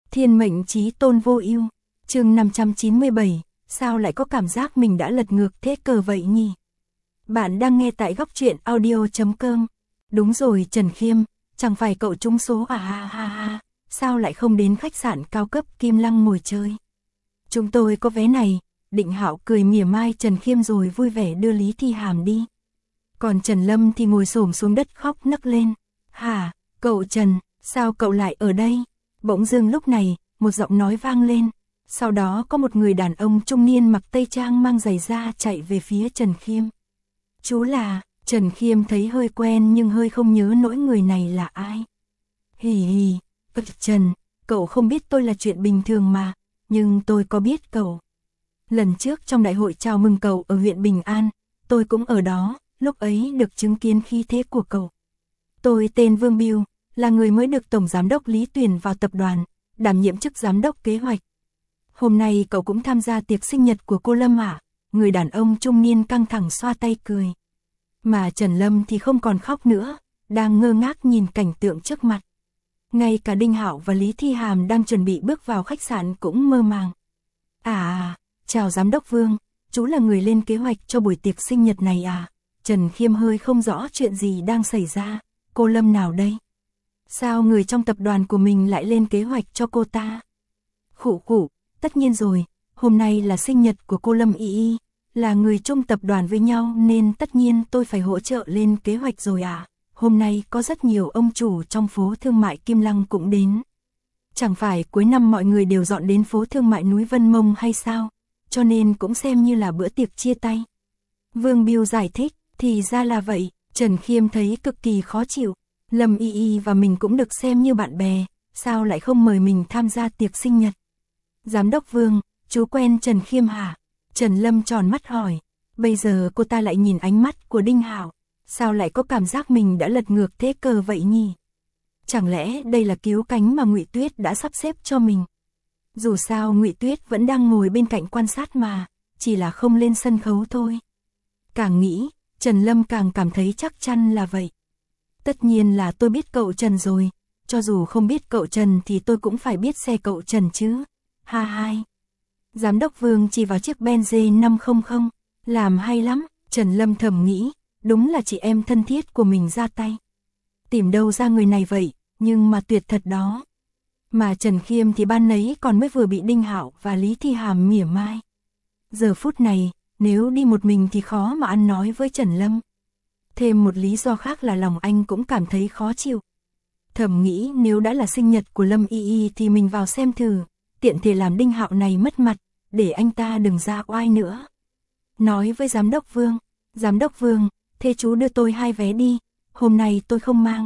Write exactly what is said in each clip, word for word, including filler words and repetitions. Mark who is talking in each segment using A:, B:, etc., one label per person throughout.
A: Thiên mệnh chí tôn vô ưu, chương năm trăm chín mươi bảy, sao lại có cảm giác mình đã lật ngược thế cờ vậy nhỉ? Bạn đang nghe tại góc truyện audio chấm com. Đúng rồi Trần Khiêm, chẳng phải cậu trúng số à ha ha ha, sao lại không đến khách sạn cao cấp Kim Lăng ngồi chơi? Chúng tôi có vé này. Định Hạo cười mỉa mai Trần Khiêm rồi vui vẻ đưa Lý Thi Hàm đi. Còn Trần Lâm thì ngồi xổm xuống đất khóc nấc lên. Hả, cậu Trần, sao cậu lại ở đây? Bỗng dưng lúc này, một giọng nói vang lên. Sau đó có một người đàn ông trung niên mặc tây trang mang giày da chạy về phía Trần Khiêm. Chú là, Trần Khiêm thấy hơi quen nhưng hơi không nhớ nỗi người này là ai. Hì hì, Trần, cậu không biết tôi là chuyện bình thường mà, nhưng tôi có biết cậu. Lần trước trong đại hội chào mừng cậu ở huyện Bình An, tôi cũng ở đó, lúc ấy được chứng kiến khí thế của cậu. Tôi tên Vương Biêu, là người mới được Tổng Giám đốc Lý tuyển vào tập đoàn, đảm nhiệm chức Giám đốc kế hoạch. Hôm nay cậu cũng tham gia tiệc sinh nhật của cô Lâm à? Người đàn ông trung niên căng thẳng xoa tay cười. Mà Trần Lâm thì không còn khóc nữa, đang ngơ ngác nhìn cảnh tượng trước mặt. Ngay cả Đinh Hạo và Lý Thi Hàm đang chuẩn bị bước vào khách sạn cũng mơ màng. À, chào Giám đốc Vương, chú là người lên kế hoạch cho buổi tiệc sinh nhật này à? Trần Khiêm hơi không rõ chuyện gì đang xảy ra, cô Lâm nào đây? Sao người trong tập đoàn của mình lại lên kế hoạch cho cô ta? Khụ khụ, tất nhiên rồi, hôm nay là sinh nhật của cô Lâm Y Y, là người chung tập đoàn với nhau nên tất nhiên tôi phải hỗ trợ lên kế hoạch rồi à? Hôm nay có rất nhiều ông chủ trong phố thương mại Kim Lăng cũng đến. Chẳng phải cuối năm mọi người đều dọn đến phố thương mại núi Vân Mông hay sao? Cho nên cũng xem như là bữa tiệc chia tay. Vương Biêu giải thích, thì ra là vậy, Trần Khiêm thấy cực kỳ khó chịu. Lâm Y Y và mình cũng được xem như bạn bè, sao lại không mời mình tham gia tiệc sinh nhật? Giám đốc Vương, chú quen Trần Khiêm hả? Trần Lâm tròn mắt hỏi. Bây giờ cô ta lại nhìn ánh mắt của Đinh Hạo, sao lại có cảm giác mình đã lật ngược thế cờ vậy nhỉ? Chẳng lẽ đây là cứu cánh mà Ngụy Tuyết đã sắp xếp cho mình? Dù sao Ngụy Tuyết vẫn đang ngồi bên cạnh quan sát mà, chỉ là không lên sân khấu thôi. Càng nghĩ, Trần Lâm càng cảm thấy chắc chắn là vậy. Tất nhiên là tôi biết cậu Trần rồi, cho dù không biết cậu Trần thì tôi cũng phải biết xe cậu Trần chứ. Ha hai. Giám đốc Vương chỉ vào chiếc Benz năm trăm, làm hay lắm, Trần Lâm thầm nghĩ, đúng là chị em thân thiết của mình ra tay. Tìm đâu ra người này vậy, nhưng mà tuyệt thật đó. Mà Trần Khiêm thì ban nấy còn mới vừa bị Đinh Hạo và Lý Thi Hàm mỉa mai. Giờ phút này, nếu đi một mình thì khó mà ăn nói với Trần Lâm. Thêm một lý do khác là lòng anh cũng cảm thấy khó chịu. Thầm nghĩ nếu đã là sinh nhật của Lâm Y Y thì mình vào xem thử, tiện thể làm Đinh Hạo này mất mặt, để anh ta đừng ra oai nữa. Nói với Giám đốc Vương, Giám đốc Vương, thế chú đưa tôi hai vé đi, hôm nay tôi không mang.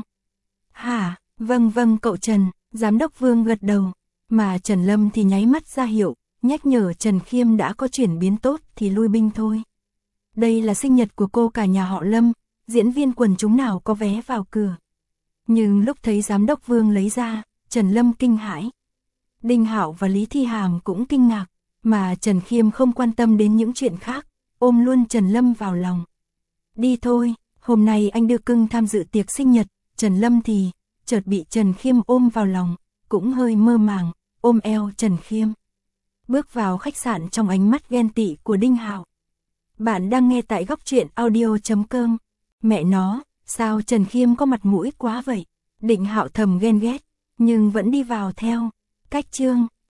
A: Hả, vâng vâng cậu Trần, Giám đốc Vương gật đầu, mà Trần Lâm thì nháy mắt ra hiệu, nhắc nhở Trần Khiêm đã có chuyển biến tốt thì lui binh thôi. Đây là sinh nhật của cô cả nhà họ Lâm, diễn viên quần chúng nào có vé vào cửa. Nhưng lúc thấy Giám đốc Vương lấy ra, Trần Lâm kinh hãi. Đinh Hạo và Lý Thi Hàm cũng kinh ngạc, mà Trần Khiêm không quan tâm đến những chuyện khác, ôm luôn Trần Lâm vào lòng. Đi thôi, hôm nay anh đưa cưng tham dự tiệc sinh nhật, Trần Lâm thì, chợt bị Trần Khiêm ôm vào lòng, cũng hơi mơ màng, ôm eo Trần Khiêm. Bước vào khách sạn trong ánh mắt ghen tị của Đinh Hạo. Bạn đang nghe tại góc truyện audio chấm com. Mẹ nó, sao Trần Khiêm có mặt mũi quá vậy? Định Hạo thầm ghen ghét, nhưng vẫn đi vào theo. Cách chương